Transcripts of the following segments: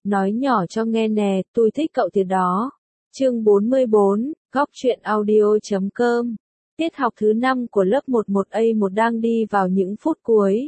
nói nhỏ cho nghe nè, tôi thích cậu thiệt đó. Chương 44, Góc truyện audio.com. Tiết học thứ 5 của lớp 11A1 đang đi vào những phút cuối.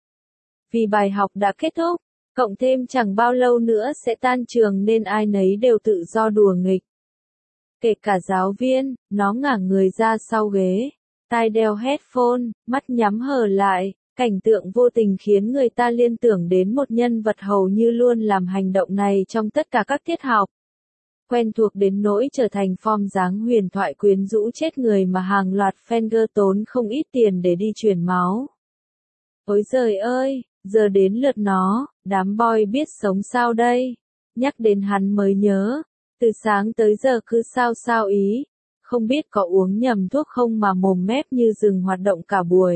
Vì bài học đã kết thúc, cộng thêm chẳng bao lâu nữa sẽ tan trường nên ai nấy đều tự do đùa nghịch. Kể cả giáo viên, nó ngả người ra sau ghế, tai đeo headphone, mắt nhắm hờ lại. Cảnh tượng vô tình khiến người ta liên tưởng đến một nhân vật hầu như luôn làm hành động này trong tất cả các tiết học. Quen thuộc đến nỗi trở thành form dáng huyền thoại quyến rũ chết người mà hàng loạt fanger tốn không ít tiền để đi truyền máu. Ôi giời ơi, giờ đến lượt nó, đám boy biết sống sao đây? Nhắc đến hắn mới nhớ, từ sáng tới giờ cứ sao ý, không biết có uống nhầm thuốc không mà mồm mép như dừng hoạt động cả buổi.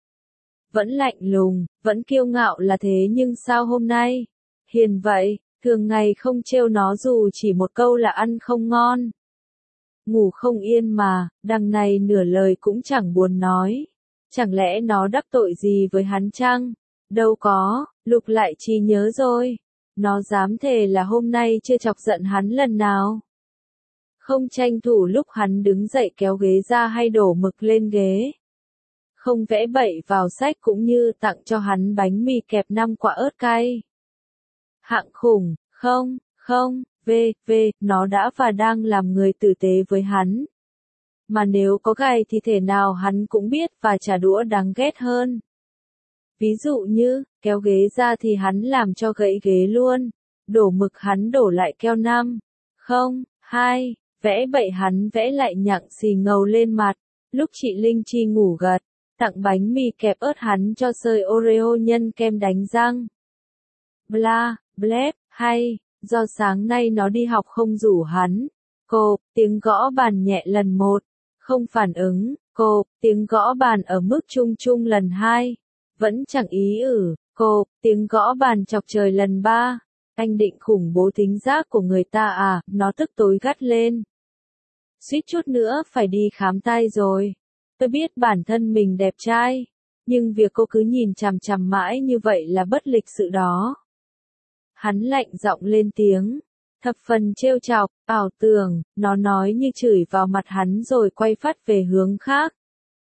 Vẫn lạnh lùng, vẫn kiêu ngạo là thế nhưng sao hôm nay? Hiền vậy, thường ngày không trêu nó dù chỉ một câu là ăn không ngon. Ngủ không yên mà, đằng này nửa lời cũng chẳng buồn nói. Chẳng lẽ nó đắc tội gì với hắn chăng? Đâu có, lục lại trí nhớ rồi. Nó dám thề là hôm nay chưa chọc giận hắn lần nào. Không tranh thủ lúc hắn đứng dậy kéo ghế ra hay đổ mực lên ghế. Không vẽ bậy vào sách cũng như tặng cho hắn bánh mì kẹp 5 quả ớt cay. Hạng khủng, không, nó đã và đang làm người tử tế với hắn. Mà nếu có gài thì thể nào hắn cũng biết và trả đũa đáng ghét hơn. Ví dụ như, kéo ghế ra thì hắn làm cho gãy ghế luôn, đổ mực hắn đổ lại keo 5, không, 2, vẽ bậy hắn vẽ lại nhặng xì ngầu lên mặt, lúc chị Linh Chi ngủ gật. Tặng bánh mì kẹp ớt hắn cho sơi Oreo nhân kem đánh răng. Bla, blep, hay, do sáng nay nó đi học không rủ hắn. Cô, tiếng gõ bàn nhẹ lần 1, không phản ứng. Cô, tiếng gõ bàn ở mức trung trung lần 2, vẫn chẳng ý ử. Cô, tiếng gõ bàn chọc trời lần 3, anh định khủng bố thính giác của người ta à, nó tức tối gắt lên. Suýt chút nữa phải đi khám tai rồi. Tôi biết bản thân mình đẹp trai, nhưng việc cô cứ nhìn chằm chằm mãi như vậy là bất lịch sự đó. Hắn lạnh giọng lên tiếng, thập phần trêu chọc, ảo tưởng, nó nói như chửi vào mặt hắn rồi quay phát về hướng khác.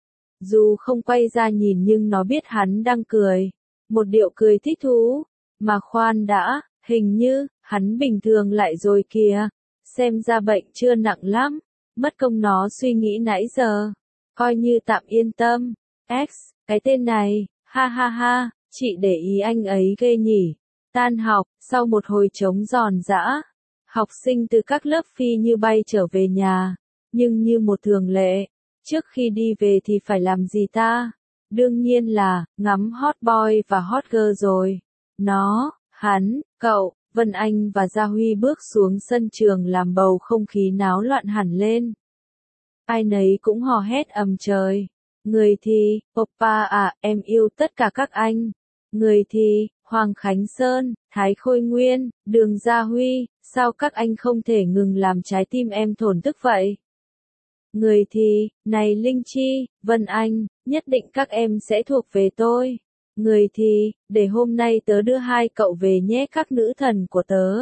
Dù không quay ra nhìn nhưng nó biết hắn đang cười, một điệu cười thích thú, mà khoan đã, hình như, hắn bình thường lại rồi kìa, xem ra bệnh chưa nặng lắm, mất công nó suy nghĩ nãy giờ. Coi như tạm yên tâm. X, cái tên này, ha, chị để ý anh ấy ghê nhỉ. Tan học, sau một hồi trống giòn giã, học sinh từ các lớp phi như bay trở về nhà, nhưng như một thường lệ, trước khi đi về thì phải làm gì ta? Đương nhiên là, ngắm hot boy và hot girl rồi. Nó, hắn, cậu, Vân Anh và Gia Huy bước xuống sân trường làm bầu không khí náo loạn hẳn lên. Ai nấy cũng hò hét ầm trời. Người thì, Oppa à, em yêu tất cả các anh. Người thì, Hoàng Khánh Sơn, Thái Khôi Nguyên, Đường Gia Huy, sao các anh không thể ngừng làm trái tim em thổn thức vậy? Người thì, này Linh Chi, Vân Anh, nhất định các em sẽ thuộc về tôi. Người thì, để hôm nay tớ đưa hai cậu về nhé các nữ thần của tớ.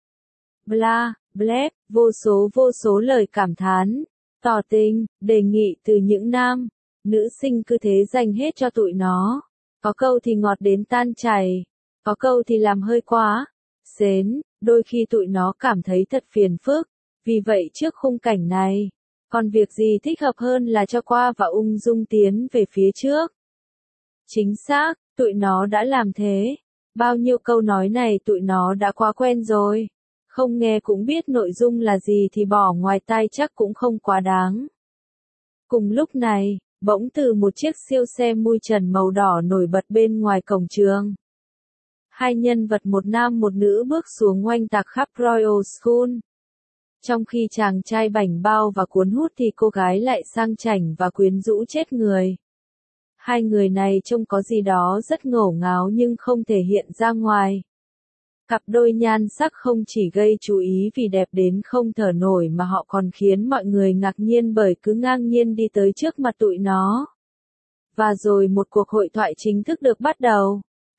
Bla, blep, vô số lời cảm thán. Tỏ tình, đề nghị từ những nam, nữ sinh cứ thế dành hết cho tụi nó. Có câu thì ngọt đến tan chảy, có câu thì làm hơi quá, xến, đôi khi tụi nó cảm thấy thật phiền phức. Vì vậy trước khung cảnh này, còn việc gì thích hợp hơn là cho qua và ung dung tiến về phía trước. Chính xác, tụi nó đã làm thế. Bao nhiêu câu nói này tụi nó đã quá quen rồi. Không nghe cũng biết nội dung là gì thì bỏ ngoài tai chắc cũng không quá đáng. Cùng lúc này, bỗng từ một chiếc siêu xe mui trần màu đỏ nổi bật bên ngoài cổng trường. Hai nhân vật một nam một nữ bước xuống oanh tạc khắp Royal School. Trong khi chàng trai bảnh bao và cuốn hút thì cô gái lại sang chảnh và quyến rũ chết người. Hai người này trông có gì đó rất ngổ ngáo nhưng không thể hiện ra ngoài. Cặp đôi nhan sắc không chỉ gây chú ý vì đẹp đến không thở nổi mà họ còn khiến mọi người ngạc nhiên bởi cứ ngang nhiên đi tới trước mặt tụi nó. Và rồi một cuộc hội thoại chính thức được bắt đầu.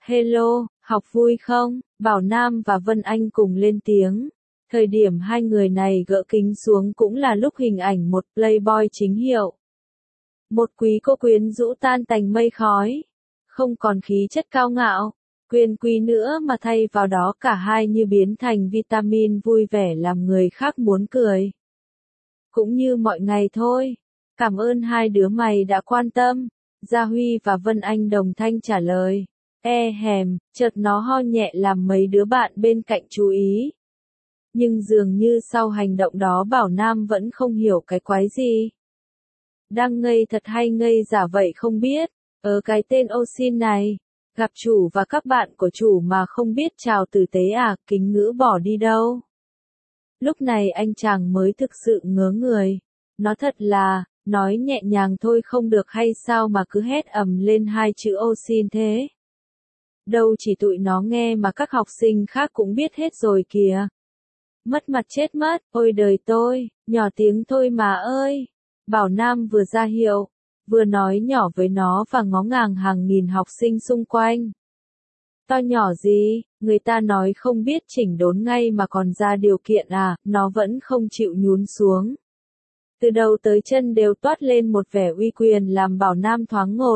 Hello, học vui không? Bảo Nam và Vân Anh cùng lên tiếng. Thời điểm hai người này gỡ kính xuống cũng là lúc hình ảnh một playboy chính hiệu. Một quý cô quyến rũ tan tành mây khói. Không còn khí chất cao ngạo, quyền quý nữa mà thay vào đó cả hai như biến thành vitamin vui vẻ làm người khác muốn cười. Cũng như mọi ngày thôi. Cảm ơn hai đứa mày đã quan tâm. Gia Huy và Vân Anh đồng thanh trả lời. Hèm, chợt nó ho nhẹ làm mấy đứa bạn bên cạnh chú ý. Nhưng dường như sau hành động đó Bảo Nam vẫn không hiểu cái quái gì. Đang ngây thật hay ngây giả vậy không biết. Cái tên Osin này. Gặp chủ và các bạn của chủ mà không biết chào tử tế à, kính ngữ bỏ đi đâu. Lúc này anh chàng mới thực sự ngớ người. Nó thật là, nói nhẹ nhàng thôi không được hay sao mà cứ hét ầm lên hai chữ Osin thế. Đâu chỉ tụi nó nghe mà các học sinh khác cũng biết hết rồi kìa. Mất mặt chết mất, ôi đời tôi, nhỏ tiếng thôi mà ơi. Bảo Nam vừa ra hiệu, vừa nói nhỏ với nó và ngó ngàng hàng nghìn học sinh xung quanh. To nhỏ gì, người ta nói không biết chỉnh đốn ngay mà còn ra điều kiện à, nó vẫn không chịu nhún xuống. Từ đầu tới chân đều toát lên một vẻ uy quyền làm Bảo Nam thoáng ngột.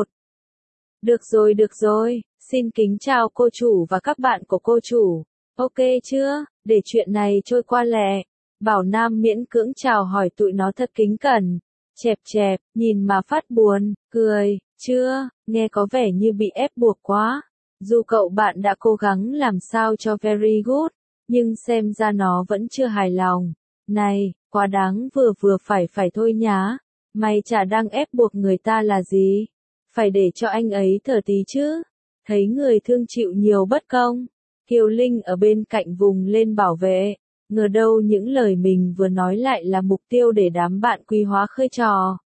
Được rồi, xin kính chào cô chủ và các bạn của cô chủ. Ok chưa, để chuyện này trôi qua lẹ. Bảo Nam miễn cưỡng chào hỏi tụi nó thật kính cẩn. Chẹp, nhìn mà phát buồn, cười, chưa, nghe có vẻ như bị ép buộc quá. Dù cậu bạn đã cố gắng làm sao cho very good, nhưng xem ra nó vẫn chưa hài lòng. Này, quá đáng vừa phải thôi nhá. Mày chả đang ép buộc người ta là gì? Phải để cho anh ấy thở tí chứ. Thấy người thương chịu nhiều bất công. Kiều Linh ở bên cạnh vùng lên bảo vệ. Ngờ đâu những lời mình vừa nói lại là mục tiêu để đám bạn Quý Hóa khơi trò.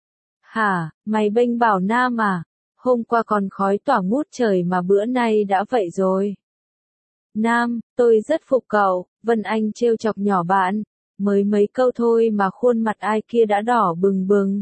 Hả, mày bênh Bảo Nam à? Hôm qua còn khói tỏa ngút trời mà bữa nay đã vậy rồi. Nam, tôi rất phục cậu, Vân Anh trêu chọc nhỏ bạn. Mới mấy câu thôi mà khuôn mặt ai kia đã đỏ bừng bừng.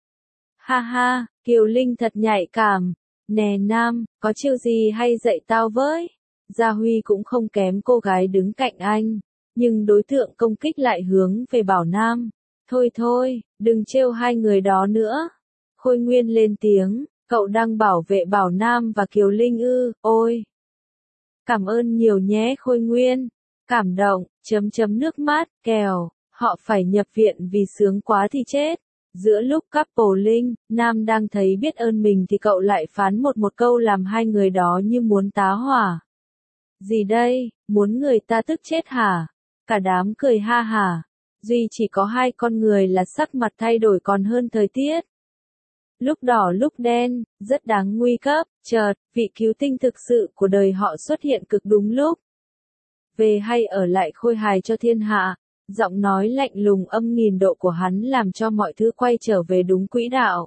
Ha ha, Kiều Linh thật nhạy cảm. Nè Nam, có chiêu gì hay dạy tao với? Gia Huy cũng không kém cô gái đứng cạnh anh. Nhưng đối tượng công kích lại hướng về Bảo Nam. Thôi, đừng trêu hai người đó nữa. Khôi Nguyên lên tiếng, cậu đang bảo vệ Bảo Nam và Kiều Linh ư, ôi. Cảm ơn nhiều nhé Khôi Nguyên. Cảm động, chấm nước mắt, kèo, họ phải nhập viện vì sướng quá thì chết. Giữa lúc couple Linh, Nam đang thấy biết ơn mình thì cậu lại phán một câu làm hai người đó như muốn tá hỏa. Gì đây, muốn người ta tức chết hả? Cả đám cười ha hả. Duy chỉ có hai con người là sắc mặt thay đổi còn hơn thời tiết. Lúc đỏ lúc đen, rất đáng nguy cấp, chợt, vị cứu tinh thực sự của đời họ xuất hiện cực đúng lúc. Về hay ở lại khôi hài cho thiên hạ, giọng nói lạnh lùng âm nghìn độ của hắn làm cho mọi thứ quay trở về đúng quỹ đạo.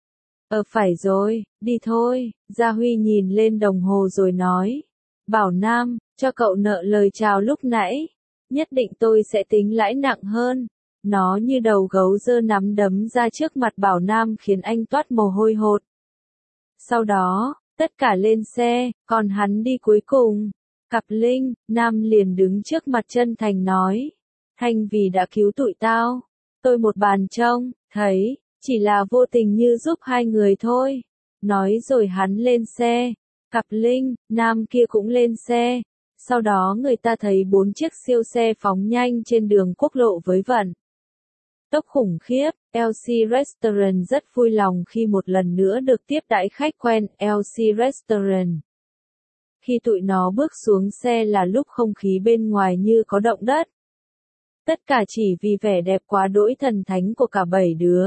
Phải rồi, đi thôi, Gia Huy nhìn lên đồng hồ rồi nói. Bảo Nam, cho cậu nợ lời chào lúc nãy. Nhất định tôi sẽ tính lãi nặng hơn. Nó như đầu gấu giơ nắm đấm ra trước mặt Bảo Nam khiến anh toát mồ hôi hột. Sau đó, tất cả lên xe, còn hắn đi cuối cùng. Cặp Linh, Nam liền đứng trước mặt chân thành nói. Thành vì đã cứu tụi tao. Tôi một bàn trông, thấy, chỉ là vô tình như giúp hai người thôi. Nói rồi hắn lên xe. Cặp Linh, Nam kia cũng lên xe. Sau đó người ta thấy 4 chiếc siêu xe phóng nhanh trên đường quốc lộ với vận tốc khủng khiếp. LC Restaurant rất vui lòng khi một lần nữa được tiếp đãi khách quen LC Restaurant. Khi tụi nó bước xuống xe là lúc không khí bên ngoài như có động đất. Tất cả chỉ vì vẻ đẹp quá đỗi thần thánh của cả 7 đứa.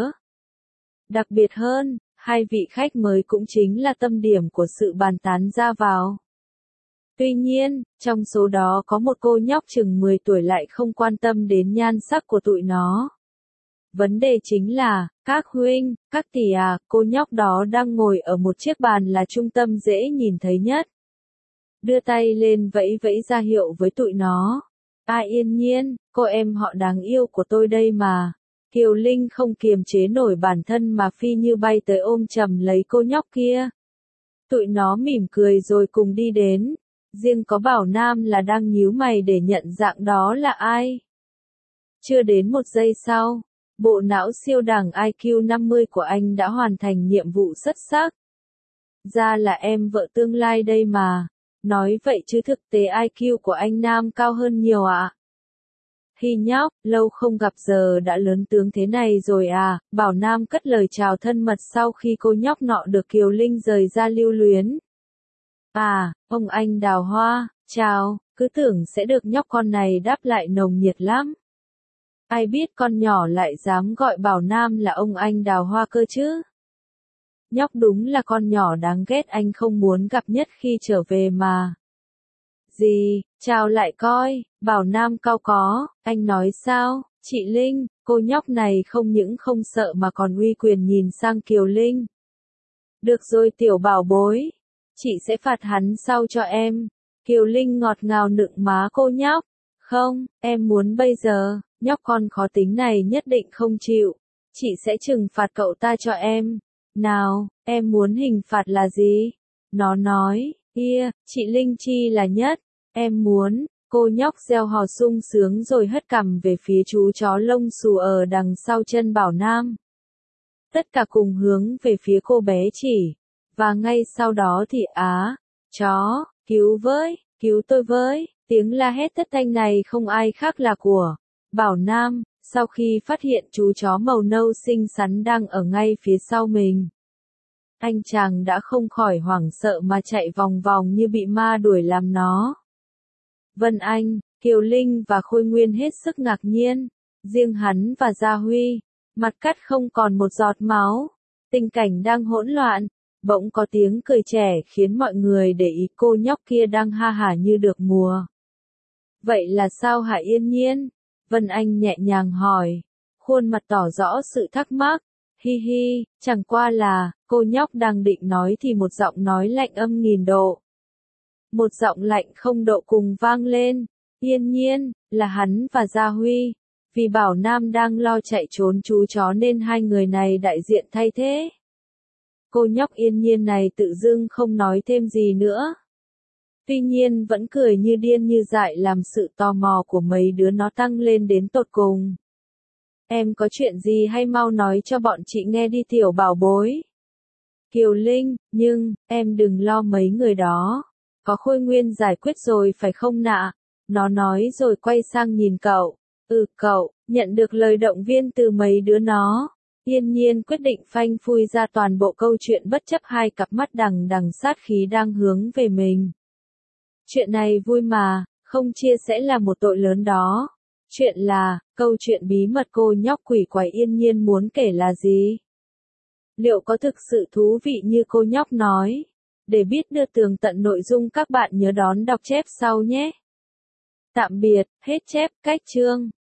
Đặc biệt hơn, hai vị khách mới cũng chính là tâm điểm của sự bàn tán ra vào. Tuy nhiên, trong số đó có một cô nhóc chừng 10 tuổi lại không quan tâm đến nhan sắc của tụi nó. Vấn đề chính là, các huynh, các tỷ à, cô nhóc đó đang ngồi ở một chiếc bàn là trung tâm dễ nhìn thấy nhất. Đưa tay lên vẫy ra hiệu với tụi nó. Yên nhiên, cô em họ đáng yêu của tôi đây mà. Kiều Linh không kiềm chế nổi bản thân mà phi như bay tới ôm chầm lấy cô nhóc kia. Tụi nó mỉm cười rồi cùng đi đến. Riêng có Bảo Nam là đang nhíu mày để nhận dạng đó là ai. Chưa đến một giây sau, bộ não siêu đẳng IQ 50 của anh đã hoàn thành nhiệm vụ xuất sắc. Ra là em vợ tương lai đây mà. Nói vậy chứ thực tế IQ của anh Nam cao hơn nhiều ạ. Hi nhóc, lâu không gặp giờ đã lớn tướng thế này rồi à, Bảo Nam cất lời chào thân mật sau khi cô nhóc nọ được Kiều Linh rời ra lưu luyến. À, ông anh Đào Hoa, chào, cứ tưởng sẽ được nhóc con này đáp lại nồng nhiệt lắm. Ai biết con nhỏ lại dám gọi Bảo Nam là ông anh Đào Hoa cơ chứ. Nhóc đúng là con nhỏ đáng ghét anh không muốn gặp nhất khi trở về mà. Gì, chào lại coi, Bảo Nam cau có, anh nói sao, chị Linh, cô nhóc này không những không sợ mà còn uy quyền nhìn sang Kiều Linh. Được rồi tiểu bảo bối, chị sẽ phạt hắn sau cho em. Kiều Linh ngọt ngào nựng má cô nhóc. Không, em muốn bây giờ, nhóc con khó tính này nhất định không chịu. Chị sẽ trừng phạt cậu ta cho em. Nào, em muốn hình phạt là gì? Nó nói, chị Linh Chi là nhất. Em muốn, cô nhóc reo hò sung sướng rồi hất cằm về phía chú chó lông xù ở đằng sau chân Bảo Nam. Tất cả cùng hướng về phía cô bé chỉ. Và ngay sau đó thì chó, cứu tôi với, tiếng la hét thất thanh này không ai khác là của Bảo Nam, sau khi phát hiện chú chó màu nâu xinh xắn đang ở ngay phía sau mình. Anh chàng đã không khỏi hoảng sợ mà chạy vòng vòng như bị ma đuổi làm nó. Vân Anh, Kiều Linh và Khôi Nguyên hết sức ngạc nhiên, riêng hắn và Gia Huy, mặt cắt không còn một giọt máu, tình cảnh đang hỗn loạn, bỗng có tiếng cười trẻ khiến mọi người để ý cô nhóc kia đang ha hả như được mùa. Vậy là sao hả Yên Nhiên? Vân Anh nhẹ nhàng hỏi, khuôn mặt tỏ rõ sự thắc mắc, hi hi, chẳng qua là, cô nhóc đang định nói thì một giọng nói lạnh âm nghìn độ. Một giọng lạnh không độ cùng vang lên, Yên Nhiên, là hắn và Gia Huy, vì Bảo Nam đang lo chạy trốn chú chó nên hai người này đại diện thay thế. Cô nhóc Yên Nhiên này tự dưng không nói thêm gì nữa. Tuy nhiên vẫn cười như điên như dại làm sự tò mò của mấy đứa nó tăng lên đến tột cùng. Em có chuyện gì hay mau nói cho bọn chị nghe đi tiểu bảo bối. Kiều Linh, nhưng, em đừng lo mấy người đó. Có Khôi Nguyên giải quyết rồi phải không nạ? Nó nói rồi quay sang nhìn cậu. Cậu, nhận được lời động viên từ mấy đứa nó. Yên Nhiên quyết định phanh phui ra toàn bộ câu chuyện bất chấp hai cặp mắt đằng đằng sát khí đang hướng về mình. Chuyện này vui mà, không chia sẻ là một tội lớn đó. Chuyện là, câu chuyện bí mật cô nhóc quỷ quái Yên Nhiên muốn kể là gì? Liệu có thực sự thú vị như cô nhóc nói? Để biết được tường tận nội dung các bạn nhớ đón đọc chép sau nhé. Tạm biệt, hết chép, cách chương.